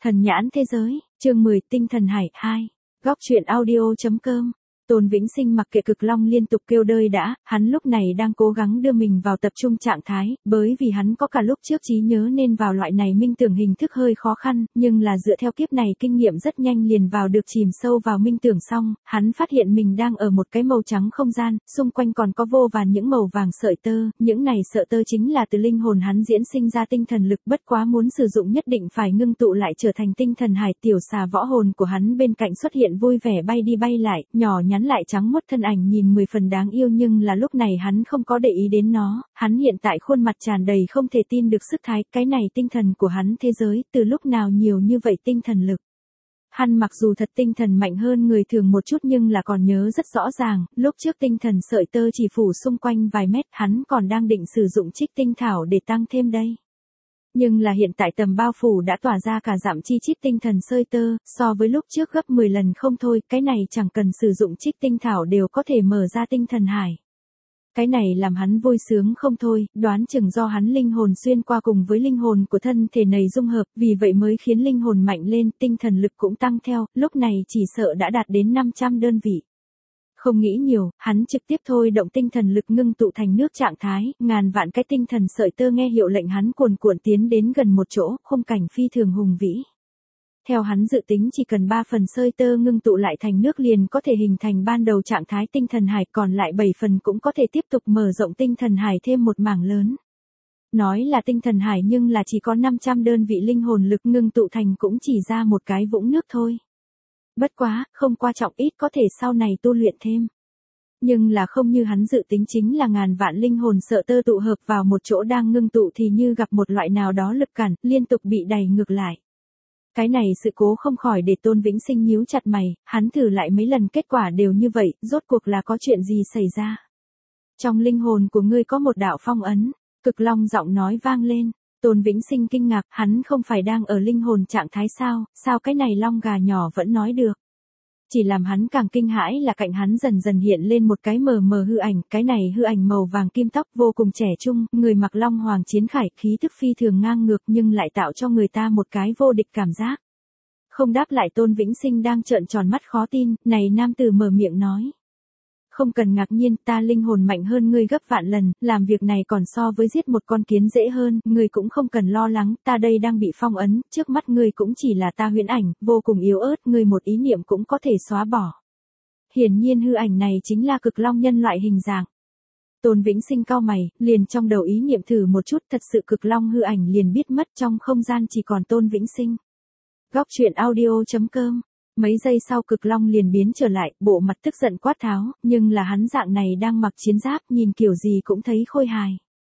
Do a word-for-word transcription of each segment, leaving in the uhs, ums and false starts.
Thần nhãn thế giới, chương mười, tinh thần hải, hai. Góc truyện audio.com. Tôn Vĩnh Sinh mặc kệ Cực Long liên tục kêu đơi đã, hắn lúc này đang cố gắng đưa mình vào tập trung trạng thái, bởi vì hắn có cả lúc trước trí nhớ nên vào loại này minh tưởng hình thức hơi khó khăn, nhưng là dựa theo kiếp này kinh nghiệm rất nhanh liền vào được chìm sâu vào minh tưởng xong, hắn phát hiện mình đang ở một cái màu trắng không gian, xung quanh còn có vô vàn những màu vàng sợi tơ, những này sợi tơ chính là từ linh hồn hắn diễn sinh ra tinh thần lực, bất quá muốn sử dụng nhất định phải ngưng tụ lại trở thành tinh thần hải. Tiểu xà võ hồn của hắn bên cạnh xuất hiện vui vẻ bay đi bay lại, nhỏ nhắn lại trắng muốt thân ảnh nhìn mười phần đáng yêu, nhưng là lúc này hắn không có để ý đến nó, hắn hiện tại khuôn mặt tràn đầy không thể tin được sức thái, cái này tinh thần của hắn thế giới, từ lúc nào nhiều như vậy tinh thần lực. Hắn mặc dù thật tinh thần mạnh hơn người thường một chút nhưng là còn nhớ rất rõ ràng, lúc trước tinh thần sợi tơ chỉ phủ xung quanh vài mét, hắn còn đang định sử dụng trích tinh thảo để tăng thêm đây. Nhưng là hiện tại tầm bao phủ đã tỏa ra cả dặm chi chít tinh thần sợi tơ, so với lúc trước gấp mười lần không thôi, cái này chẳng cần sử dụng trích tinh thảo đều có thể mở ra tinh thần hải. Cái này làm hắn vui sướng không thôi, đoán chừng do hắn linh hồn xuyên qua cùng với linh hồn của thân thể này dung hợp, vì vậy mới khiến linh hồn mạnh lên, tinh thần lực cũng tăng theo, lúc này chỉ sợ đã đạt đến năm trăm đơn vị. Không nghĩ nhiều, hắn trực tiếp thôi động tinh thần lực ngưng tụ thành nước trạng thái, ngàn vạn cái tinh thần sợi tơ nghe hiệu lệnh hắn cuồn cuộn tiến đến gần một chỗ, khung cảnh phi thường hùng vĩ. Theo hắn dự tính chỉ cần ba phần sợi tơ ngưng tụ lại thành nước liền có thể hình thành ban đầu trạng thái tinh thần hải, còn lại bảy phần cũng có thể tiếp tục mở rộng tinh thần hải thêm một mảng lớn. Nói là tinh thần hải nhưng là chỉ có năm trăm đơn vị linh hồn lực ngưng tụ thành cũng chỉ ra một cái vũng nước thôi. Bất quá, không quan trọng, ít có thể sau này tu luyện thêm. Nhưng là không như hắn dự tính, chính là ngàn vạn linh hồn sợi tơ tụ hợp vào một chỗ đang ngưng tụ thì như gặp một loại nào đó lực cản, liên tục bị đẩy ngược lại. Cái này sự cố không khỏi để Tôn Vĩnh Sinh nhíu chặt mày, hắn thử lại mấy lần kết quả đều như vậy, rốt cuộc là có chuyện gì xảy ra? Trong linh hồn của ngươi có một đạo phong ấn, Cực Long giọng nói vang lên. Tôn Vĩnh Sinh kinh ngạc, hắn không phải đang ở linh hồn trạng thái sao, sao cái này long gà nhỏ vẫn nói được. Chỉ làm hắn càng kinh hãi là cạnh hắn dần dần hiện lên một cái mờ mờ hư ảnh, cái này hư ảnh màu vàng kim tóc vô cùng trẻ trung, người mặc long hoàng chiến khải, khí tức phi thường ngang ngược nhưng lại tạo cho người ta một cái vô địch cảm giác. Không đáp lại, Tôn Vĩnh Sinh đang trợn tròn mắt khó tin, này nam tử mở miệng nói. Không cần ngạc nhiên, ta linh hồn mạnh hơn ngươi gấp vạn lần, làm việc này còn so với giết một con kiến dễ hơn, ngươi cũng không cần lo lắng, ta đây đang bị phong ấn, trước mắt ngươi cũng chỉ là ta huyễn ảnh, vô cùng yếu ớt, ngươi một ý niệm cũng có thể xóa bỏ. Hiển nhiên hư ảnh này chính là Cực Long nhân loại hình dạng. Tôn Vĩnh Sinh cau mày, liền trong đầu ý niệm thử một chút, thật sự Cực Long hư ảnh liền biết mất, trong không gian chỉ còn Tôn Vĩnh Sinh. Góc truyện audio.com. Mấy giây sau Cực Long liền biến trở lại, bộ mặt tức giận quát tháo, nhưng là hắn dạng này đang mặc chiến giáp, nhìn kiểu gì cũng thấy khôi hài.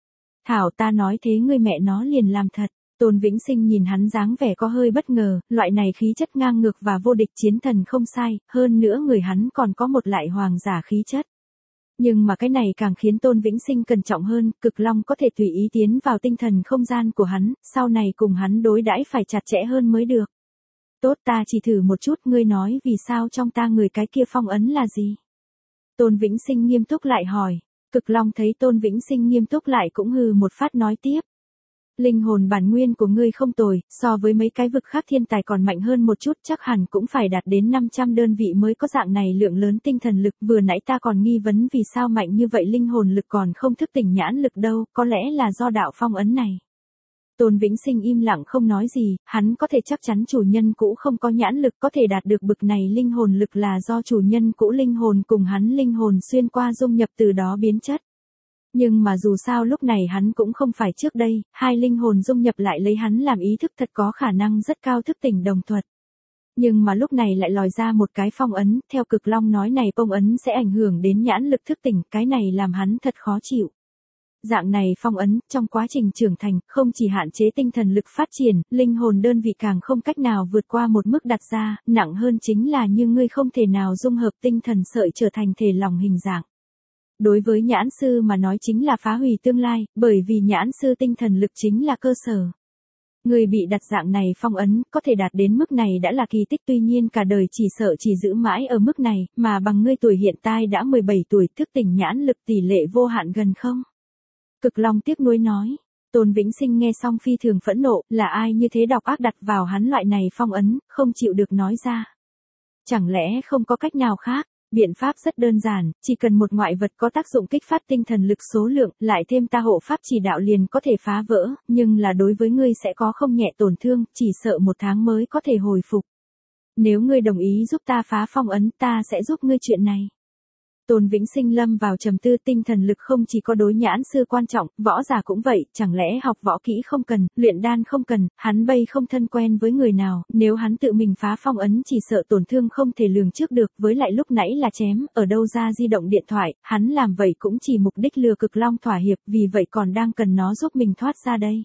Thảo, ta nói thế ngươi mẹ nó liền làm thật. Tôn Vĩnh Sinh nhìn hắn dáng vẻ có hơi bất ngờ, loại này khí chất ngang ngược và vô địch chiến thần không sai, hơn nữa người hắn còn có một loại hoàng giả khí chất. Nhưng mà cái này càng khiến Tôn Vĩnh Sinh cẩn trọng hơn, Cực Long có thể tùy ý tiến vào tinh thần không gian của hắn, sau này cùng hắn đối đãi phải chặt chẽ hơn mới được. Tốt, ta chỉ thử một chút, ngươi nói vì sao trong ta người cái kia phong ấn là gì? Tôn Vĩnh Sinh nghiêm túc lại hỏi. Cực Long thấy Tôn Vĩnh Sinh nghiêm túc lại cũng hừ một phát nói tiếp. Linh hồn bản nguyên của ngươi không tồi, so với mấy cái vực khác thiên tài còn mạnh hơn một chút, chắc hẳn cũng phải đạt đến năm trăm đơn vị mới có dạng này lượng lớn tinh thần lực. Vừa nãy ta còn nghi vấn vì sao mạnh như vậy linh hồn lực còn không thức tỉnh nhãn lực đâu, có lẽ là do đạo phong ấn này. Tôn Vĩnh Sinh im lặng không nói gì, hắn có thể chắc chắn chủ nhân cũ không có nhãn lực có thể đạt được bực này linh hồn lực là do chủ nhân cũ linh hồn cùng hắn linh hồn xuyên qua dung nhập từ đó biến chất. Nhưng mà dù sao lúc này hắn cũng không phải trước đây, hai linh hồn dung nhập lại lấy hắn làm ý thức thật có khả năng rất cao thức tỉnh đồng thuật. Nhưng mà lúc này lại lòi ra một cái phong ấn, theo Cực Long nói này phong ấn sẽ ảnh hưởng đến nhãn lực thức tỉnh, cái này làm hắn thật khó chịu. Dạng này phong ấn, trong quá trình trưởng thành, không chỉ hạn chế tinh thần lực phát triển, linh hồn đơn vị càng không cách nào vượt qua một mức đặt ra, nặng hơn chính là như ngươi không thể nào dung hợp tinh thần sợi trở thành thể lòng hình dạng. Đối với nhãn sư mà nói chính là phá hủy tương lai, bởi vì nhãn sư tinh thần lực chính là cơ sở. Người bị đặt dạng này phong ấn, có thể đạt đến mức này đã là kỳ tích, tuy nhiên cả đời chỉ sợ chỉ giữ mãi ở mức này, mà bằng ngươi tuổi hiện tại đã mười bảy tuổi, thức tỉnh nhãn lực tỷ lệ vô hạn gần không. Cực Long tiếc nuối nói, Tôn Vĩnh Sinh nghe xong phi thường phẫn nộ, là ai như thế độc ác đặt vào hắn loại này phong ấn, không chịu được nói ra. Chẳng lẽ không có cách nào khác? Biện pháp rất đơn giản, chỉ cần một ngoại vật có tác dụng kích phát tinh thần lực số lượng, lại thêm ta hộ pháp chỉ đạo liền có thể phá vỡ, nhưng là đối với ngươi sẽ có không nhẹ tổn thương, chỉ sợ một tháng mới có thể hồi phục. Nếu ngươi đồng ý giúp ta phá phong ấn, ta sẽ giúp ngươi chuyện này. Tôn Vĩnh Sinh lâm vào trầm tư, tinh thần lực không chỉ có đối nhãn sư quan trọng, võ giả cũng vậy, chẳng lẽ học võ kỹ không cần, luyện đan không cần, hắn bây không thân quen với người nào, nếu hắn tự mình phá phong ấn chỉ sợ tổn thương không thể lường trước được, với lại lúc nãy là chém, ở đâu ra di động điện thoại, hắn làm vậy cũng chỉ mục đích lừa Cực Long thỏa hiệp, vì vậy còn đang cần nó giúp mình thoát ra đây.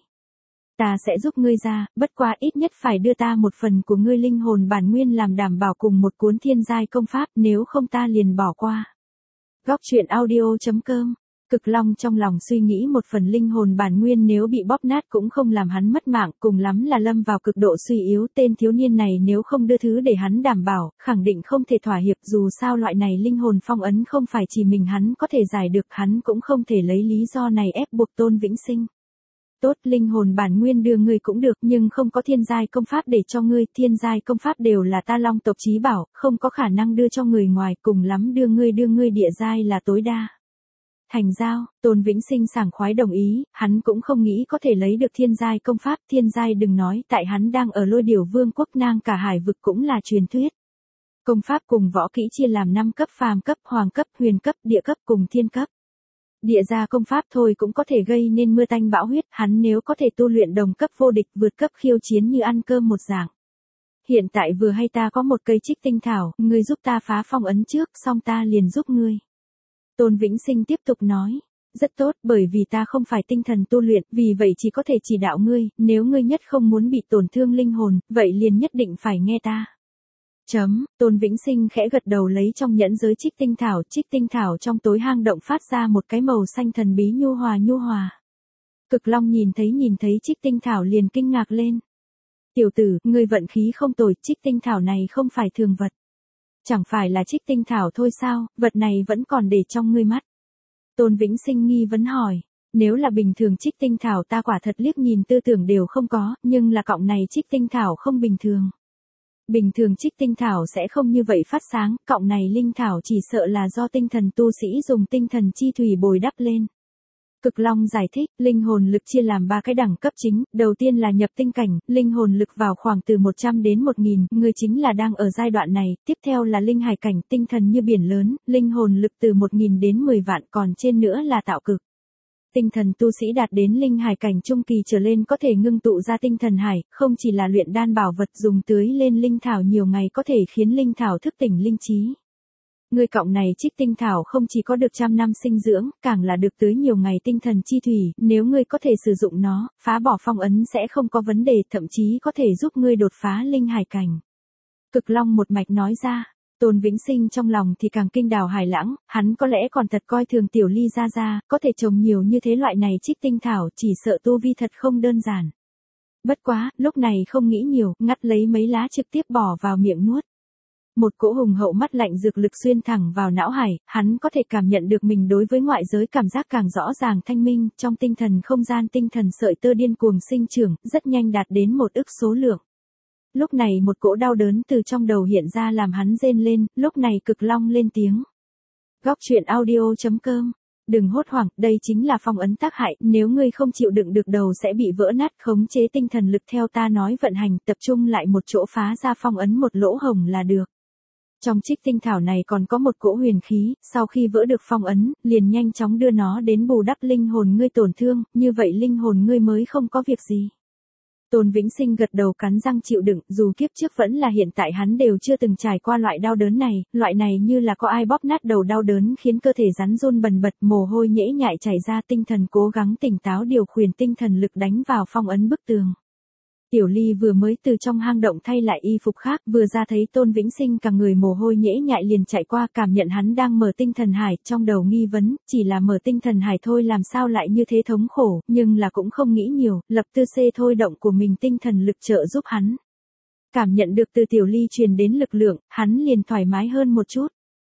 Ta sẽ giúp ngươi ra, bất quá ít nhất phải đưa ta một phần của ngươi linh hồn bản nguyên làm đảm bảo cùng một cuốn thiên giai công pháp, nếu không ta liền bỏ qua. Góc truyện audio chấm com. Cực Long trong lòng suy nghĩ một phần linh hồn bản nguyên nếu bị bóp nát cũng không làm hắn mất mạng, cùng lắm là lâm vào cực độ suy yếu. Tên thiếu niên này nếu không đưa thứ để hắn đảm bảo, khẳng định không thể thỏa hiệp, dù sao loại này linh hồn phong ấn không phải chỉ mình hắn có thể giải được, hắn cũng không thể lấy lý do này ép buộc Tôn Vĩnh Sinh. Tốt, linh hồn bản nguyên đưa ngươi cũng được, nhưng không có thiên giai công pháp để cho ngươi, thiên giai công pháp đều là ta Long tộc chí bảo, không có khả năng đưa cho người ngoài, cùng lắm đưa ngươi đưa ngươi địa giai là tối đa. Thành giao, Tôn Vĩnh Sinh sảng khoái đồng ý, hắn cũng không nghĩ có thể lấy được thiên giai công pháp, thiên giai đừng nói, tại hắn đang ở Lôi Điểu Vương quốc nang cả hải vực cũng là truyền thuyết. Công pháp cùng võ kỹ chia làm năm cấp: phàm cấp, hoàng cấp, huyền cấp, địa cấp cùng thiên cấp. Địa gia công pháp thôi cũng có thể gây nên mưa tanh bão huyết, hắn nếu có thể tu luyện đồng cấp vô địch vượt cấp khiêu chiến như ăn cơm một dạng. Hiện tại vừa hay ta có một cây trích tinh thảo, ngươi giúp ta phá phong ấn trước, xong ta liền giúp ngươi. Tôn Vĩnh Sinh tiếp tục nói, rất tốt, bởi vì ta không phải tinh thần tu luyện, vì vậy chỉ có thể chỉ đạo ngươi, nếu ngươi nhất không muốn bị tổn thương linh hồn, vậy liền nhất định phải nghe ta. Chấm, Tôn Vĩnh Sinh khẽ gật đầu lấy trong nhẫn giới trích tinh thảo, trích tinh thảo trong tối hang động phát ra một cái màu xanh thần bí nhu hòa nhu hòa. Cực Long nhìn thấy nhìn thấy trích tinh thảo liền kinh ngạc lên. Tiểu tử, ngươi vận khí không tồi, trích tinh thảo này không phải thường vật. Chẳng phải là trích tinh thảo thôi sao, vật này vẫn còn để trong ngươi mắt. Tôn Vĩnh Sinh nghi vấn hỏi, nếu là bình thường trích tinh thảo ta quả thật liếc nhìn tư tưởng đều không có, nhưng là cọng này trích tinh thảo không bình thường. Bình thường trích tinh thảo sẽ không như vậy phát sáng, cọng này linh thảo chỉ sợ là do tinh thần tu sĩ dùng tinh thần chi thủy bồi đắp lên. Cực Long giải thích, linh hồn lực chia làm ba cái đẳng cấp chính, đầu tiên là nhập tinh cảnh, linh hồn lực vào khoảng từ một trăm đến một nghìn, người chính là đang ở giai đoạn này, tiếp theo là linh hải cảnh, tinh thần như biển lớn, linh hồn lực từ một nghìn đến mười vạn, còn trên nữa là tạo cực. Tinh thần tu sĩ đạt đến linh hải cảnh trung kỳ trở lên có thể ngưng tụ ra tinh thần hải, không chỉ là luyện đan bảo vật dùng tưới lên linh thảo nhiều ngày có thể khiến linh thảo thức tỉnh linh trí. Người cọng này trích tinh thảo không chỉ có được trăm năm sinh dưỡng, càng là được tưới nhiều ngày tinh thần chi thủy, nếu ngươi có thể sử dụng nó, phá bỏ phong ấn sẽ không có vấn đề, thậm chí có thể giúp ngươi đột phá linh hải cảnh. Cực Long một mạch nói ra. Tôn Vĩnh Sinh trong lòng thì càng kinh đào hải lãng, hắn có lẽ còn thật coi thường Tiểu Ly ra ra, có thể trồng nhiều như thế loại này trích tinh thảo, chỉ sợ tu vi thật không đơn giản. Bất quá, lúc này không nghĩ nhiều, ngắt lấy mấy lá trực tiếp bỏ vào miệng nuốt. Một cỗ hùng hậu mắt lạnh dược lực xuyên thẳng vào não hải, hắn có thể cảm nhận được mình đối với ngoại giới cảm giác càng rõ ràng thanh minh, trong tinh thần không gian tinh thần sợi tơ điên cuồng sinh trưởng, rất nhanh đạt đến một ức số lượng. Lúc này một cỗ đau đớn từ trong đầu hiện ra làm hắn rên lên, lúc này Cực Long lên tiếng. Góc truyện audio chấm com. Đừng hốt hoảng, đây chính là phong ấn tác hại, nếu ngươi không chịu đựng được đầu sẽ bị vỡ nát, khống chế tinh thần lực theo ta nói vận hành, tập trung lại một chỗ phá ra phong ấn một lỗ hổng là được. Trong trích tinh thảo này còn có một cỗ huyền khí, sau khi vỡ được phong ấn, liền nhanh chóng đưa nó đến bù đắp linh hồn ngươi tổn thương, như vậy linh hồn ngươi mới không có việc gì. Tôn Vĩnh Sinh gật đầu cắn răng chịu đựng, dù kiếp trước vẫn là hiện tại hắn đều chưa từng trải qua loại đau đớn này, loại này như là có ai bóp nát đầu đau đớn khiến cơ thể rắn run bần bật, mồ hôi nhễ nhại chảy ra, tinh thần cố gắng tỉnh táo điều khiển tinh thần lực đánh vào phong ấn bức tường. Tiểu Ly vừa mới từ trong hang động thay lại y phục khác, vừa ra thấy Tôn Vĩnh Sinh cả người mồ hôi nhễ nhại liền chạy qua, cảm nhận hắn đang mở tinh thần hải, trong đầu nghi vấn, chỉ là mở tinh thần hải thôi làm sao lại như thế thống khổ, nhưng là cũng không nghĩ nhiều, lập tư xê thôi động của mình tinh thần lực trợ giúp hắn. Cảm nhận được từ Tiểu Ly truyền đến lực lượng, hắn liền thoải mái hơn một chút.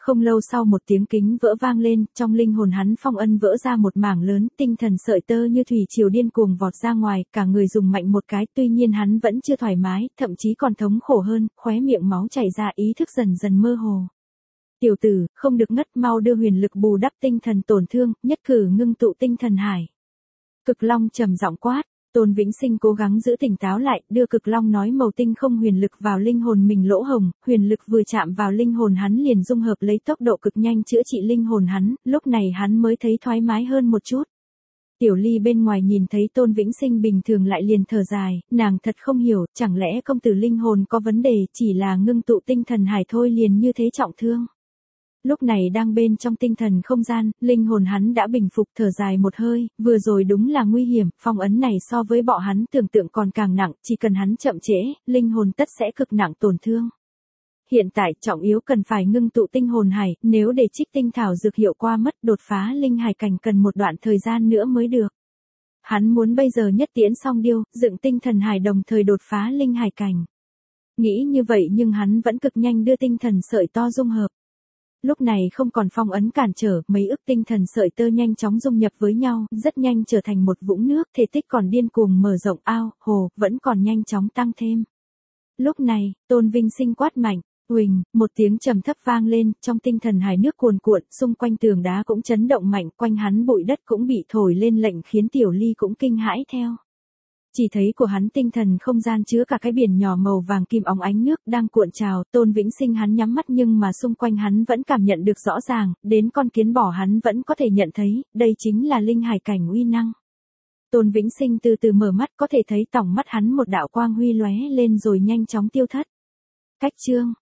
Không lâu sau một tiếng kính vỡ vang lên, trong linh hồn hắn phong ân vỡ ra một mảng lớn, tinh thần sợi tơ như thủy triều điên cuồng vọt ra ngoài, cả người dùng mạnh một cái, tuy nhiên hắn vẫn chưa thoải mái, thậm chí còn thống khổ hơn, khóe miệng máu chảy ra, ý thức dần dần mơ hồ. Tiểu tử, không được ngất, mau đưa huyền lực bù đắp tinh thần tổn thương, nhất cử ngưng tụ tinh thần hải. Cực Long trầm giọng quát. Tôn Vĩnh Sinh cố gắng giữ tỉnh táo lại, đưa Cực Long nói màu tinh không huyền lực vào linh hồn mình lỗ hồng, huyền lực vừa chạm vào linh hồn hắn liền dung hợp lấy tốc độ cực nhanh chữa trị linh hồn hắn, lúc này hắn mới thấy thoải mái hơn một chút. Tiểu Ly bên ngoài nhìn thấy Tôn Vĩnh Sinh bình thường lại liền thở dài, nàng thật không hiểu, chẳng lẽ công tử linh hồn có vấn đề, chỉ là ngưng tụ tinh thần hải thôi liền như thế trọng thương. Lúc này đang bên trong tinh thần không gian, linh hồn hắn đã bình phục thở dài một hơi, vừa rồi đúng là nguy hiểm, phong ấn này so với bọn hắn tưởng tượng còn càng nặng, chỉ cần hắn chậm trễ, linh hồn tất sẽ cực nặng tổn thương. Hiện tại trọng yếu cần phải ngưng tụ tinh hồn hải, nếu để trích tinh thảo dược hiệu qua mất đột phá linh hải cảnh cần một đoạn thời gian nữa mới được. Hắn muốn bây giờ nhất tiễn song điêu, dựng tinh thần hải đồng thời đột phá linh hải cảnh. Nghĩ như vậy nhưng hắn vẫn cực nhanh đưa tinh thần sợi to dung hợp. Lúc này không còn phong ấn cản trở, mấy ức tinh thần sợi tơ nhanh chóng dung nhập với nhau, rất nhanh trở thành một vũng nước, thể tích còn điên cuồng mở rộng, ao, hồ, vẫn còn nhanh chóng tăng thêm. Lúc này, Tôn Vinh Sinh quát mạnh, huỳnh, một tiếng trầm thấp vang lên, trong tinh thần hải nước cuồn cuộn, xung quanh tường đá cũng chấn động mạnh, quanh hắn bụi đất cũng bị thổi lên lệnh khiến Tiểu Ly cũng kinh hãi theo. Chỉ thấy của hắn tinh thần không gian chứa cả cái biển nhỏ màu vàng kim óng ánh nước đang cuộn trào, Tôn Vĩnh Sinh hắn nhắm mắt nhưng mà xung quanh hắn vẫn cảm nhận được rõ ràng, đến con kiến bò hắn vẫn có thể nhận thấy, đây chính là linh hải cảnh uy năng. Tôn Vĩnh Sinh từ từ mở mắt có thể thấy tỏng mắt hắn một đạo quang huy lóe lên rồi nhanh chóng tiêu thất. Cách chương